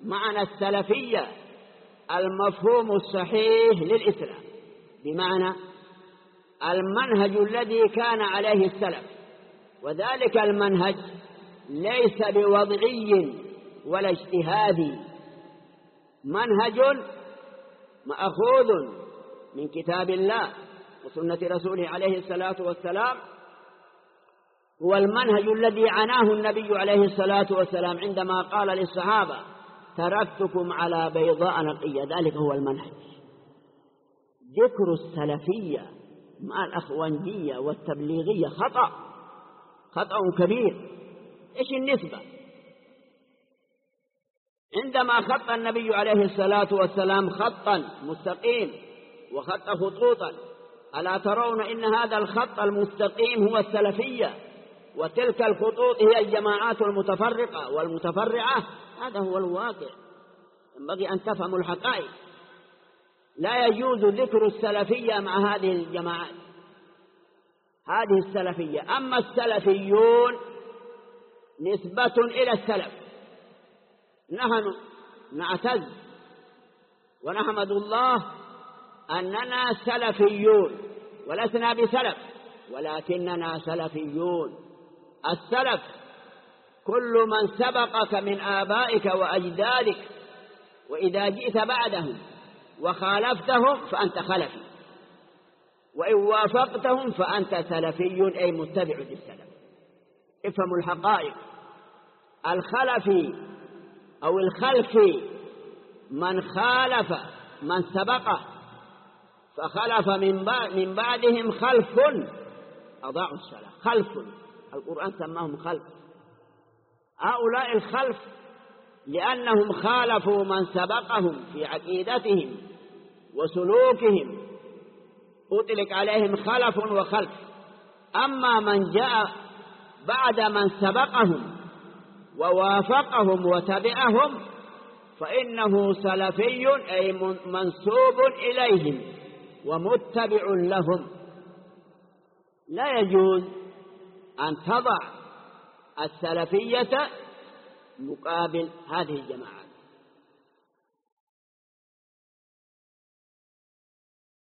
معنى السلفية المفهوم الصحيح للإسلام، بمعنى المنهج الذي كان عليه السلف، وذلك المنهج ليس بوضعي ولا اجتهادي، منهج مأخوذ من كتاب الله وسنة رسوله عليه الصلاة والسلام، هو المنهج الذي عناه النبي عليه الصلاة والسلام عندما قال للصحابة: تركتكم على بيضاء نقية. ذلك هو المنهج. ذكر السلفية مع الأخوانجية والتبليغية خطأ كبير. إيش النسبة؟ عندما خط النبي عليه الصلاة والسلام خطا مستقيم وخط خطوطا، ألا ترون إن هذا الخط المستقيم هو السلفية، وتلك الخطوط هي الجماعات المتفرقة والمتفرعة؟ هذا هو الواقع. ينبغي أن تفهموا الحقائق. لا يجوز ذكر السلفية مع هذه الجماعات، هذه السلفية. أما السلفيون نسبة إلى السلف، نحن نعتز ونحمد الله أننا سلفيون، ولسنا بسلف ولكننا سلفيون. السلف كل من سبقك من آبائك وأجدادك، وإذا جئت بعدهم وخالفتهم فأنت خلفي، وإن وافقتهم فأنت سلفي، أي متبع للسلف. افهموا الحقائق. الخلفي أو الخلفي من خالف من سبقه فخلف من بعدهم خلف أضاعوا الصلاة. خلف، القرآن سماهم خلف. هؤلاء الخلف لأنهم خالفوا من سبقهم في عقيدتهم وسلوكهم، أطلق عليهم خلف وخلف. أما من جاء بعد من سبقهم ووافقهم وتبعهم فإنه سلفي، أي منسوب إليهم ومتبع لهم. لا يجوز أن تضع السلفية مقابل هذه الجماعات.